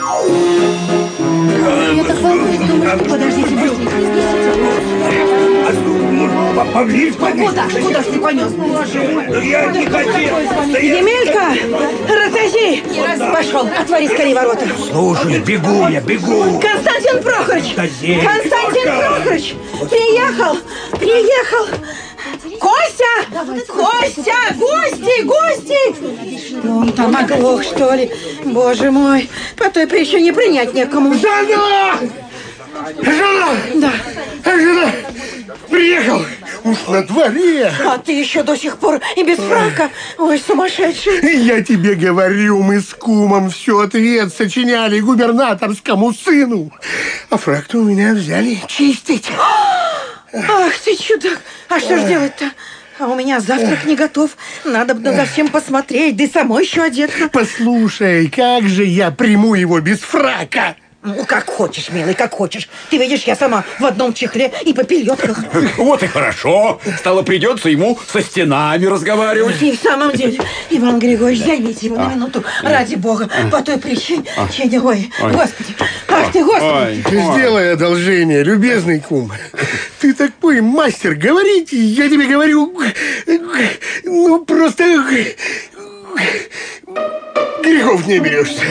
Я так волнуюсь, думаю, подождите, Поближе, Куда ж ты понес? Я не хотел. Емелька, разожги! Пошел, отвори скорее ворота. Слушай, бегу я, бегу. Константин Прохорович! Дозель, Константин Прохорович! Приехал! Костя! Костя! Гости! Он там оглох, что ли? Боже мой, по той причине принять некому. Жена! Да. Жена! Приехал! Уж на дворе! А ты еще до сих пор и без фрака? Ой, сумасшедший! Я тебе говорю, мы с кумом все ответ сочиняли губернаторскому сыну. А фрак-то у меня взяли чистить. Ах ты чудак! А что ж делать-то? А у меня завтрак не готов. Надо бы за всем посмотреть, да и самой еще одеться. Послушай, как же я приму его без фрака? Ну, как хочешь, милый, как хочешь. Ты видишь, я сама в одном чехле и попельотках. Вот и хорошо. Стало, придется ему со стенами разговаривать. И в самом деле, Иван Григорьевич, займите его на минуту. Ради бога, по той причине. Ой, господи. Ах ты, господи. Сделай одолжение, любезный кум. Ты такой мастер говорить, я тебе говорю, ну просто грехов не берешься.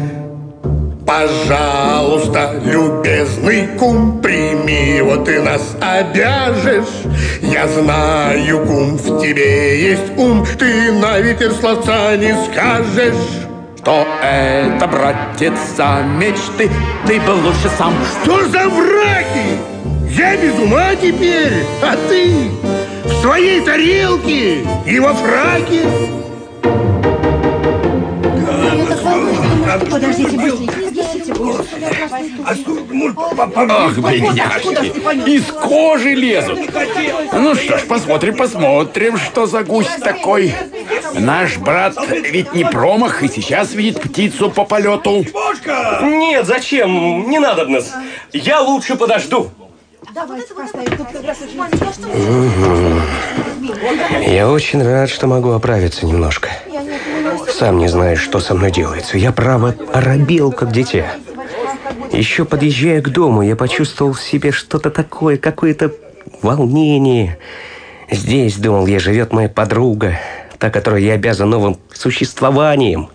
Пожалуйста, любезный кум, прими его, ты нас обяжешь. Я знаю, кум, в тебе есть ум, ты на ветер словца не скажешь. Что это, братец, за мечты? Ты был лучше сам. Что за враки? Я без ума теперь, а ты в своей тарелке и во фраке. Подождите, быстренько. Ах, бедняжки, из кожи лезут. Ну что ж, посмотрим, что за гусь такой. Наш брат ведь не промах и сейчас видит птицу по полету. Нет, зачем? Не надо нас. Я лучше подожду. Я очень рад, что могу оправиться немножко. Сам не знаешь, что со мной делается. Я, право, оробел, как дитя. Еще подъезжая к дому, я почувствовал в себе что-то такое, какое-то волнение. Здесь, думал я, живет моя подруга, та, которой я обязан новым существованием.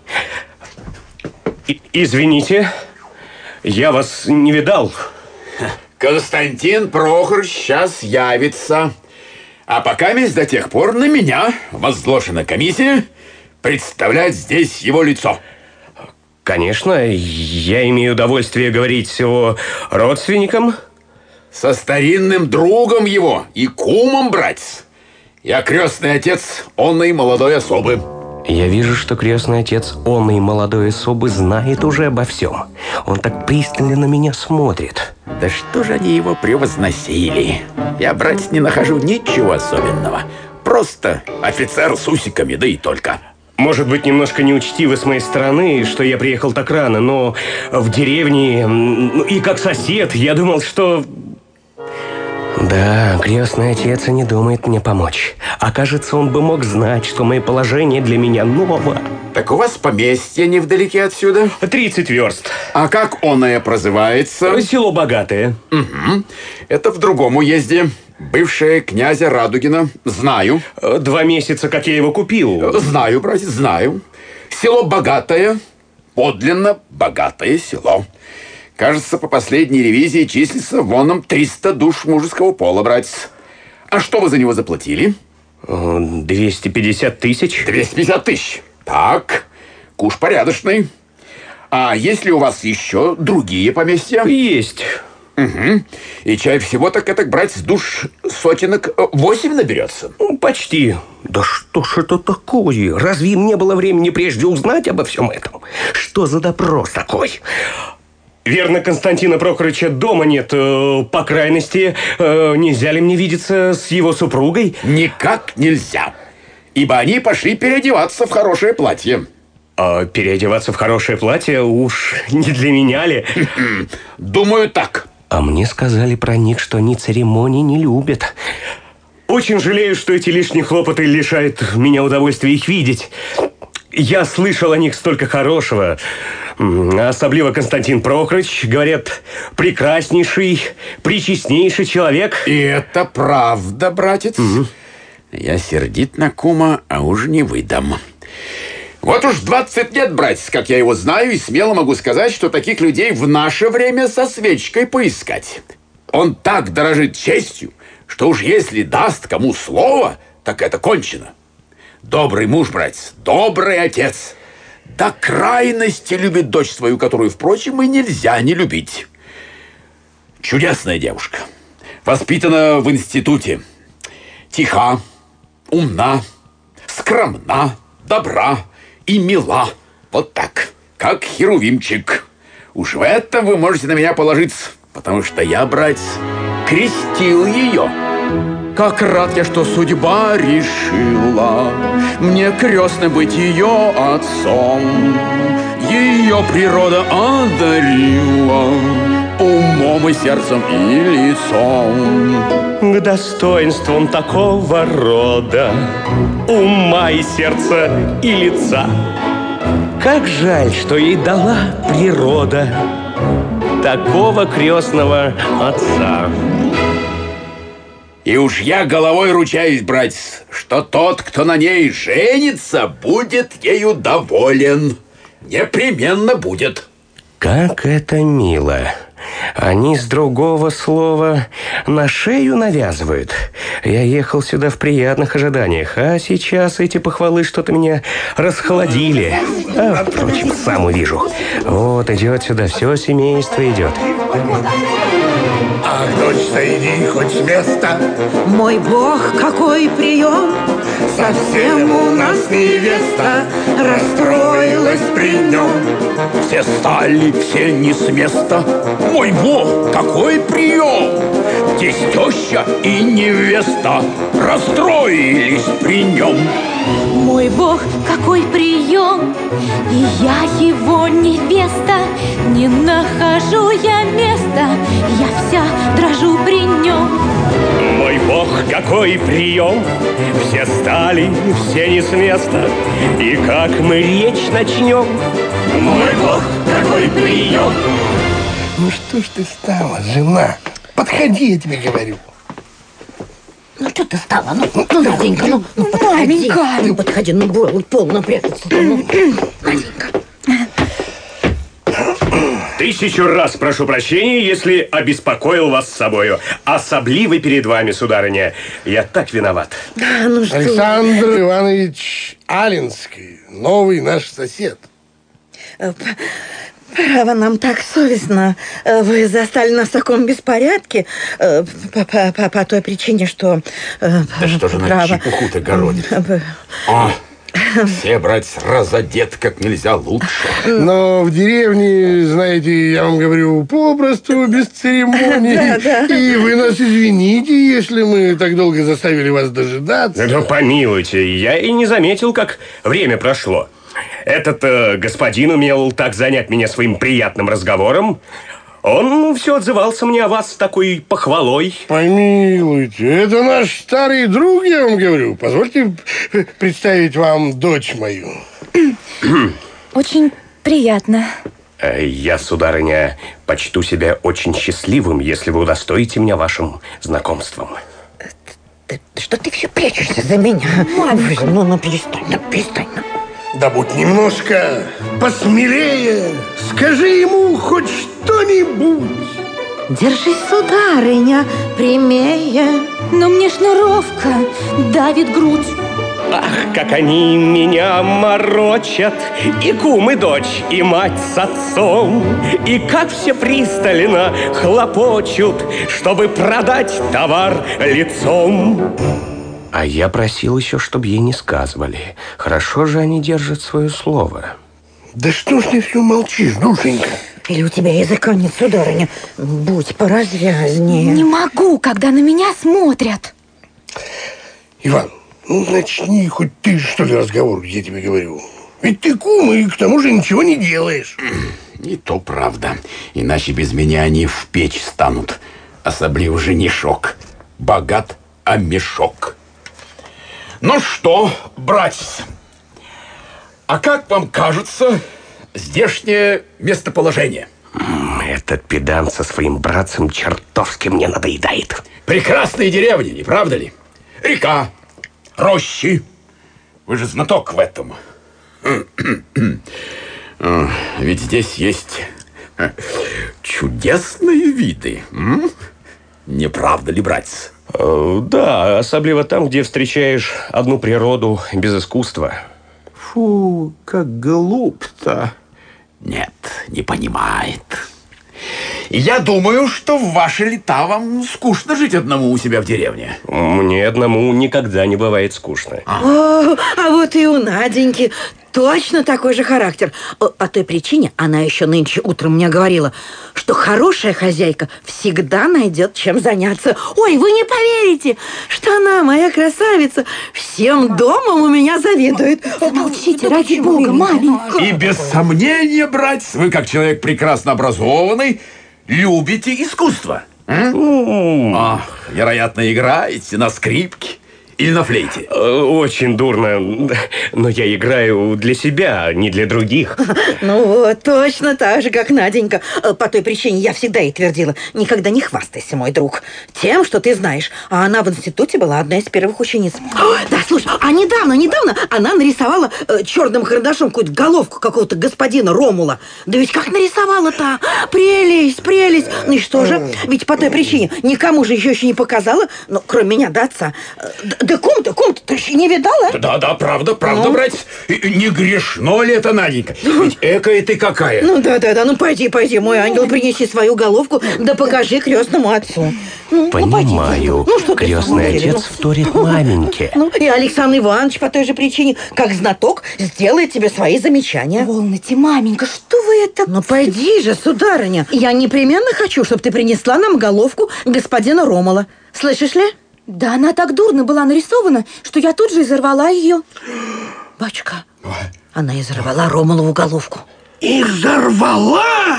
Извините, я вас не видал. Константин Прохорович сейчас явится. А пока месть до тех пор на меня возложена комиссия представлять здесь его лицо. Конечно, я имею удовольствие говорить о родственникам. Со старинным другом его и кумом, братец. Я крестный отец онной молодой особы. Я вижу, что крестный отец онной молодой особы знает уже обо всем. Он так пристально на меня смотрит. Да что же они его превозносили? Я, братец, не нахожу ничего особенного. Просто офицер с усиками, да и только. Может быть, немножко неучтиво с моей стороны, что я приехал так рано, но в деревне, и как сосед, я думал, что... Да, крестный отец и не думает мне помочь. А кажется, он бы мог знать, что мое положение для меня ново. Так у вас поместье невдалеке отсюда? 30 верст. А как оное прозывается? Село Богатое. Угу. Это в другом уезде. Бывшее князя Радугина. Знаю. 2 месяца, как я его купил. Знаю, братец, знаю. Село Богатое. Подлинно богатое село. Кажется, по последней ревизии числится вон нам 300 душ мужеского пола, братец. А что вы за него заплатили? 250 тысяч. 250 тысяч. Так, куш порядочный. А есть ли у вас еще другие поместья? Есть. Угу. И чай всего так это, братец, душ сотенок 8 наберется? Почти. Да что ж это такое? Разве им не было времени прежде узнать обо всем этом? Что за допрос такой? Верно, Константина Прохоровича дома нет. По крайности, нельзя ли мне видеться с его супругой? Никак нельзя. Ибо они пошли переодеваться в хорошее платье. А переодеваться в хорошее платье уж не для меня ли? Думаю, так. А мне сказали про них, что они церемоний не любят. Очень жалею, что эти лишние хлопоты лишают меня удовольствия их видеть. Я слышал о них столько хорошего. Особливо Константин Прохорович, говорят, прекраснейший, пречестнейший человек. И это правда, братец. Я сердит на кума, а уж не выдам. Вот уж 20 лет, братец, как я его знаю, и смело могу сказать, что таких людей в наше время со свечкой поискать. Он так дорожит честью, что уж если даст кому слово, так это кончено. Добрый муж, братец, добрый отец. До крайности любит дочь свою, которую, впрочем, и нельзя не любить. Чудесная девушка. Воспитана в институте. Тиха, умна, скромна, добра и мила. Вот так, как херувимчик. Уж в этом вы можете на меня положиться, потому что я, братец, крестил ее. Как рад я, что судьба решила мне крестным быть ее отцом. Ее природа одарила умом и сердцем и лицом. К достоинствам такого рода ума и сердца и лица. Как жаль, что ей дала природа такого крестного отца. И уж я головой ручаюсь, братец, что тот, кто на ней женится, будет ею доволен. Непременно будет. Как это мило. Они с другого слова на шею навязывают. Я ехал сюда в приятных ожиданиях, а сейчас эти похвалы что-то меня расхолодили. А, впрочем, сам увижу. Вот идет сюда, все семейство идет. Ах, дочь, сойди хоть с места. Мой бог, какой прием! Совсем у нас невеста расстроилась при нем. Все стали, все не с места. Мой бог, какой прием! Здесь теща и невеста расстроились при нем. Мой бог, какой прием! И я его невеста. Не нахожу я места. Я вся дрожу при нем. Мой бог, какой прием! Все стали, все не с места. И как мы речь начнем? Мой бог, какой прием! Ну что ж ты стала, жена? Подходи, я тебе говорю. Ну что ты стала? Ну, Наденька, ну подходи. Маменька! Ну подходи, ну полно прятаться. Наденька. 1000 раз прошу прощения, если обеспокоил вас с собою. Особливо перед вами, сударыня. Я так виноват. Да, ну что? Александр Иванович Алинский, новый наш сосед. Право, нам так совестно. Вы застали нас в таком беспорядке по той причине, что... Да что же она чепуху-то городит? Все, братец, разодет как нельзя лучше. Но в деревне, знаете, я вам говорю, попросту, без церемоний. И вы нас извините, если мы так долго заставили вас дожидаться. Ну, помилуйте, я и не заметил, как время прошло. Этот господин умел так занять меня своим приятным разговором. Он все отзывался мне о вас с такой похвалой. Помилуйте, это наш старый друг, я вам говорю. Позвольте представить вам дочь мою. Очень приятно. Я, сударыня, почту себя очень счастливым, если вы удостоите меня вашим знакомством. Что ты все прячешься за меня? Маменька. Ну, перестань. Да будь немножко посмелее. Скажи ему хоть что-нибудь. Держись, сударыня, прямее. Но мне шнуровка давит грудь. Ах, как они меня морочат, и кум, и дочь, и мать с отцом, и как все пристально хлопочут, чтобы продать товар лицом. А я просил еще, чтобы ей не сказывали. Хорошо же они держат свое слово. Да что ж ты все молчишь, душенька? Или у тебя языка нет, сударыня? Будь поразвязнее. Не могу, когда на меня смотрят. Иван, ну начни хоть ты, что ли, разговор, я тебе говорю. Ведь ты кум, и к тому же ничего не делаешь. И то правда. Иначе без меня они в печь станут. Особливо женишок. Богат, а мешок. Ну что, братец, А как вам кажется здешнее местоположение? Этот педант со своим братцем чертовски мне надоедает. Прекрасные деревни, не правда ли? Река, рощи. Вы же знаток в этом. Ведь здесь есть чудесные виды. Не правда ли, братец? Да, особливо там, где встречаешь одну природу без искусства. Фу, как глуп-то. Нет, не понимает. Я думаю, что в ваши лета вам скучно жить одному у себя в деревне. Мне одному никогда не бывает скучно. А вот и у Наденьки точно такой же характер. По той причине она еще нынче утром мне говорила, что хорошая хозяйка всегда найдет чем заняться. Ой, вы не поверите, что она, моя красавица, всем домом у меня завидует. Замолчите, ради бога, маменька. И без сомнения, братец, вы, как человек прекрасно образованный, любите искусство. Ах, вероятно, играете на скрипке или на флейте. Очень дурно, но я играю для себя, не для других. Ну вот, точно так же, как Наденька. По той причине я всегда ей твердила: никогда не хвастайся, мой друг, тем, что ты знаешь. А она в институте была одна из первых учениц. Да, слушай, а недавно она нарисовала черным карандашом какую-то головку какого-то господина Ромула. Да ведь как нарисовала-то? Прелесть. Ну и что же? Ведь по той причине никому же еще не показала, ну, кроме меня, да, отца. Да кум-то, ты еще не видала? Да, правда, братец. Не грешно ли это, Наденька? Ведь экая ты какая. Ну да, ну пойди, мой ангел, принеси свою головку, да покажи крестному отцу. Понимаю, крестный отец вторит маменьке. И Александр Иванович по той же причине, как знаток, сделает тебе свои замечания. Волнуйте, маменька, что вы это... Ну пойди же, сударыня, я непременно хочу, чтобы ты принесла нам головку господина Ромула. Слышишь ли? Да она так дурно была нарисована, что я тут же изорвала ее. Батюшка, она изорвала Ромулову головку. Изорвала?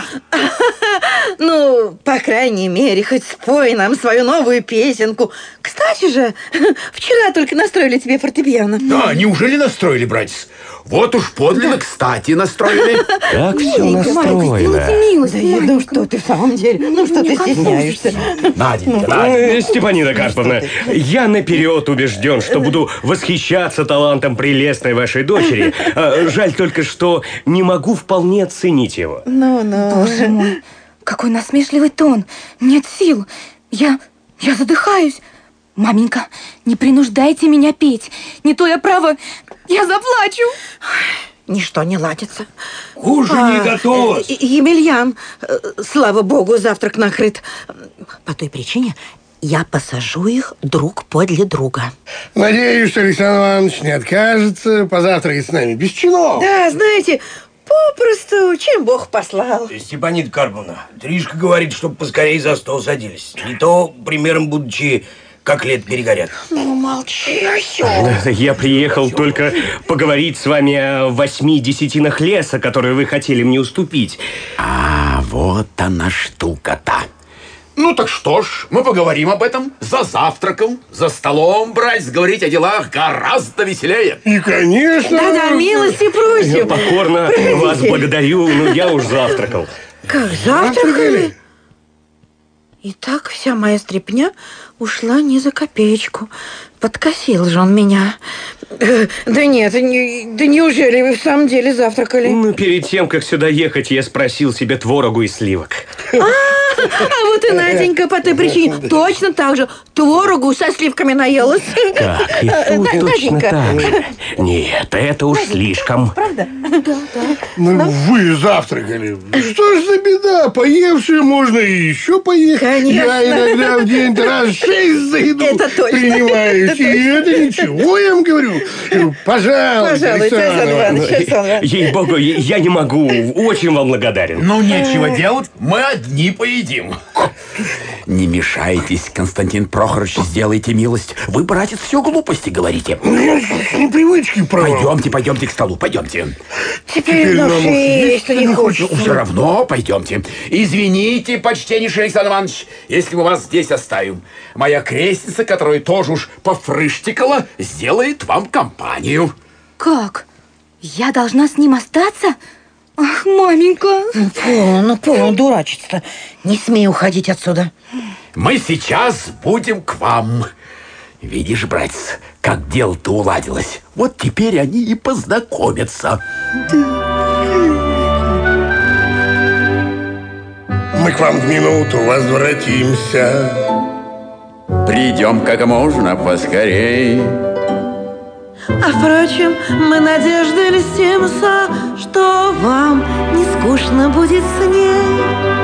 Ну, по крайней мере, хоть спой нам свою новую песенку. Кстати же, вчера только настроили тебе фортепиано. Да, неужели настроили, братец? Вот уж подлинно кстати настроили. Как все настроено. Ну что ты в самом деле? Ну что ты стесняешься? Наденька. Степанида Карповна, я наперед убежден, что буду восхищаться талантом прелестной вашей дочери. Жаль только, что не могу вполне оценить его. Боже мой, какой насмешливый тон. Нет сил. Я задыхаюсь. Маменька, не принуждайте меня петь. Не то я я заплачу. Ничто не ладится. Ужин не готов. Емельян, слава богу, завтрак накрыт. По той причине я посажу их друг подле друга. Надеюсь, что Александр Иванович не откажется позавтракать с нами без чинов. Да, знаете, попросту, чем Бог послал. Степанида Карповна, Тришка говорит, чтобы поскорее за стол садились. Не то, примером будучи, как лет перегорят. Ну, молчи. Я приехал только поговорить с вами о 8 десятинах леса, которые вы хотели мне уступить. А вот она штука-то. Ну так что ж, мы поговорим об этом за завтраком, за столом, братец, говорить о делах гораздо веселее. И, конечно... Да, милости просим. Я покорно вас благодарю, но я уж завтракал. Как завтракали? И так вся моя стряпня ушла не за копеечку. Подкосил же он меня. Да нет, да неужели вы в самом деле завтракали? Ну, перед тем, как сюда ехать, я спросил себе творогу и сливок. А вот и Наденька по той причине точно так же творогу со сливками наелась. Так, и тут точно так же. Нет, это уж слишком. Правда? Ну, вы завтракали. Что ж за беда? Поевшие можно и еще поесть. Конечно. Я иногда в день раз 6 за еду Это точно. принимаюсь. И это ничего, я вам говорю. Пожалуйста, Александр Иванович. Ей-богу, я не могу. Очень вам благодарен. Ну, нечего делать, мы одни поедим. Не мешайтесь, Константин Прохорович, сделайте милость. Вы, братец, все глупости говорите. С непривычки, право. Пойдемте к столу, пойдемте. Теперь нам есть не хочется. Все равно пойдемте. Извините, почтеннейший Александр Иванович, если мы вас здесь оставим. Моя крестница, которая тоже уж пофрыштикала, сделает вам компанию. Как? Я должна с ним остаться? Ах, маменька. Полно дурачиться-то. Не смей уходить отсюда. Мы сейчас будем к вам. Видишь, братец, как дело-то уладилось. Вот теперь они и познакомятся. Мы к вам в минуту возвратимся. Придем как можно поскорей. А впрочем, мы надеждой льстимся, что вам не скучно будет с ней.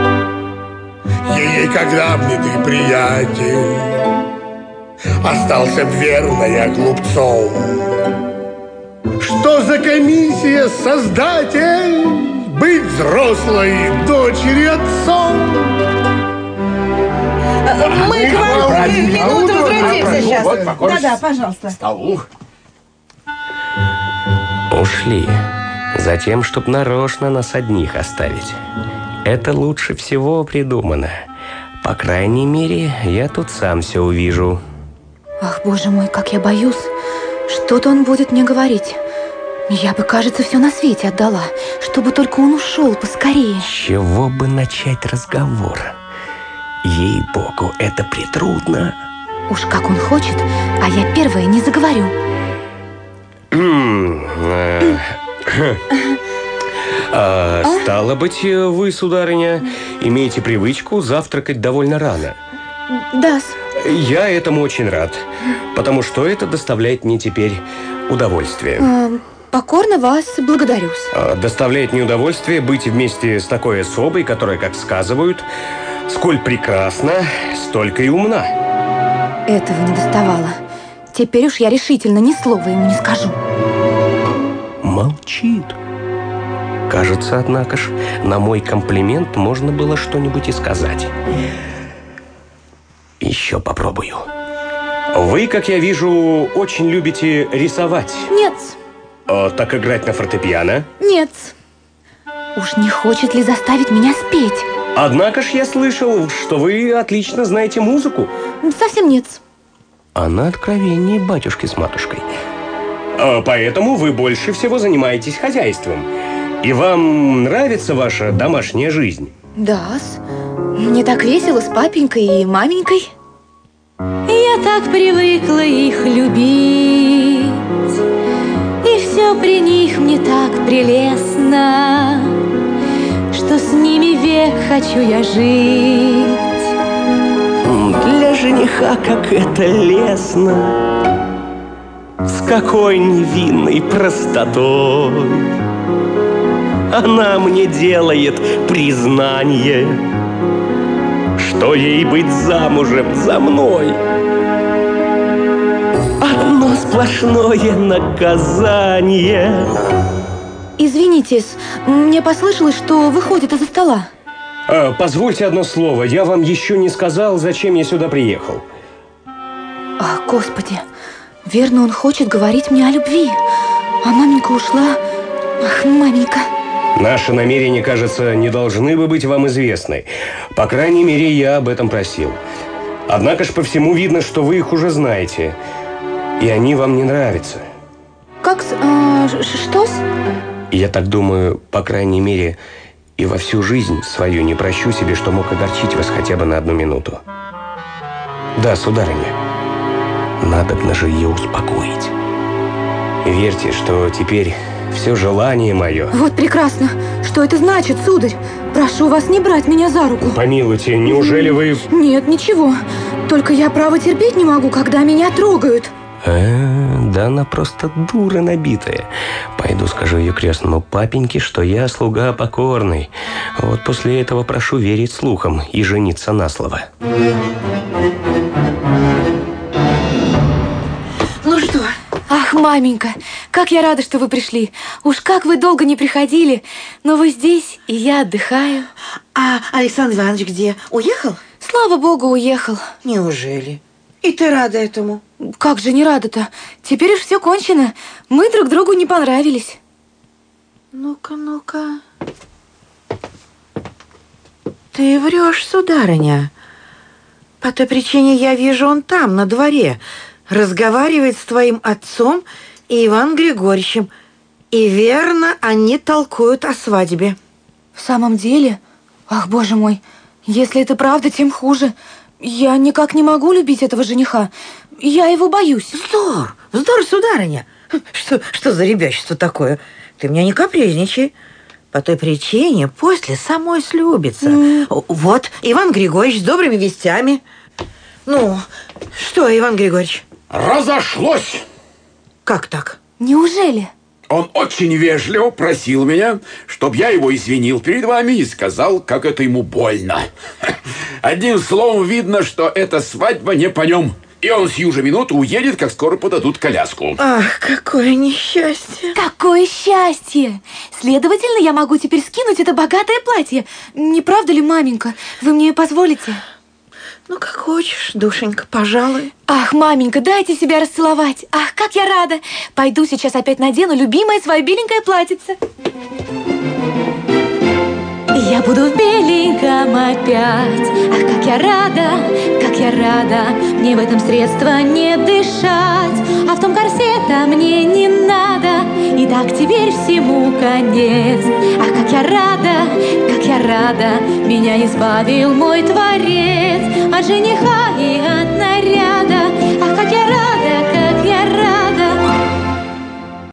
Ей, когда б не ты, приятель, остался б верно я глупцом. Что за комиссия, создатель, быть взрослой дочерью отцом? Мы к вам в минуту возвратимся сейчас. Да-да, пожалуйста. К столу. Ушли. Затем, чтоб нарочно нас одних оставить. Это лучше всего придумано. По крайней мере, я тут сам все увижу. Ах, боже мой, как я боюсь. Что-то он будет мне говорить. Я бы, кажется, все на свете отдала, чтобы только он ушел поскорее. С чего бы начать разговор? Ей-богу, это притрудно. Уж как он хочет, а я первая не заговорю. Стало быть, вы, сударыня, имеете привычку завтракать довольно рано. Да-с. Я этому очень рад, потому что это доставляет мне теперь удовольствие. Покорно вас благодарю-с. Доставляет мне удовольствие быть вместе с такой особой, которая, как сказывают, сколь прекрасна, столько и умна. Этого не доставало. Теперь уж я решительно ни слова ему не скажу. Молчит. Кажется, однако ж, на мой комплимент можно было что-нибудь и сказать. Еще попробую. Вы, как я вижу, очень любите рисовать. Нет. Так играть на фортепиано? Нет. Уж не хочет ли заставить меня спеть? Однако ж я слышал, что вы отлично знаете музыку. Совсем нет. Она откровеннее батюшки с матушкой. Поэтому вы больше всего занимаетесь хозяйством. И вам нравится ваша домашняя жизнь? Да-с. Мне так весело с папенькой и маменькой. Я так привыкла их любить, и все при них мне так прелестно, что с ними век хочу я жить. Для жениха как это лестно, с какой невинной простотой она мне делает признание, что ей быть замужем за мной одно сплошное наказание. Извините, мне послышалось, что выходит из-за стола. Позвольте одно слово. Я вам еще не сказал, зачем я сюда приехал. Ах, Господи, верно, он хочет говорить мне о любви. А маменька ушла. Ах, маменька. Наши намерения, кажется, не должны бы быть вам известны. По крайней мере, я об этом просил. Однако ж по всему видно, что вы их уже знаете. И они вам не нравятся. Как-с? Что-с? Я так думаю, по крайней мере, и во всю жизнь свою не прощу себе, что мог огорчить вас хотя бы на одну минуту. Да, сударыня, надобно же ее успокоить. Верьте, что теперь все желание мое... Вот прекрасно. Что это значит, сударь? Прошу вас не брать меня за руку. Помилуйте, неужели вы... Нет, ничего. Только я, право, терпеть не могу, когда меня трогают. Да она просто дура набитая. Пойду скажу ее крестному папеньке, что я слуга покорный. Вот после этого прошу верить слухам и жениться на слово. Ну что? Ах, маменька, как я рада, что вы пришли. Уж как вы долго не приходили. Но вы здесь, и я отдыхаю. А Александр Иванович где? Уехал? Слава богу, уехал. Неужели? И ты рада этому? Как же не рада-то? Теперь уж все кончено. Мы друг другу не понравились. Ну-ка, ну-ка. Ты врешь, сударыня. По той причине я вижу, он там, на дворе, разговаривает с твоим отцом и Иваном Григорьевичем. И верно, они толкуют о свадьбе. В самом деле? Ах, боже мой, если это правда, тем хуже. Я никак не могу любить этого жениха. Я его боюсь. Вздор, сударыня. Что за ребячество такое? Ты меня не капризничай. По той причине после самой слюбится. Вот, Иван Григорьевич с добрыми вестями. Ну, что, Иван Григорьевич? Разошлось! Как так? Неужели? Он очень вежливо просил меня, чтобы я его извинил перед вами и сказал, как это ему больно. Одним словом, видно, что эта свадьба не по нем. И он сию же минуту уедет, как скоро подадут коляску. Ах, какое несчастье. Какое счастье! Следовательно, я могу теперь скинуть это богатое платье. Не правда ли, маменька? Вы мне позволите? Ну, как хочешь, душенька, пожалуй. Ах, маменька, дайте себя расцеловать. Ах, как я рада. Пойду сейчас опять надену любимое свое беленькое платьице. Я буду в беленьком опять. Ах, как я рада, мне в этом средства не дышать. А в том корсета мне не надо, и так теперь всему конец. Ах, как я рада, меня избавил мой Творец от жениха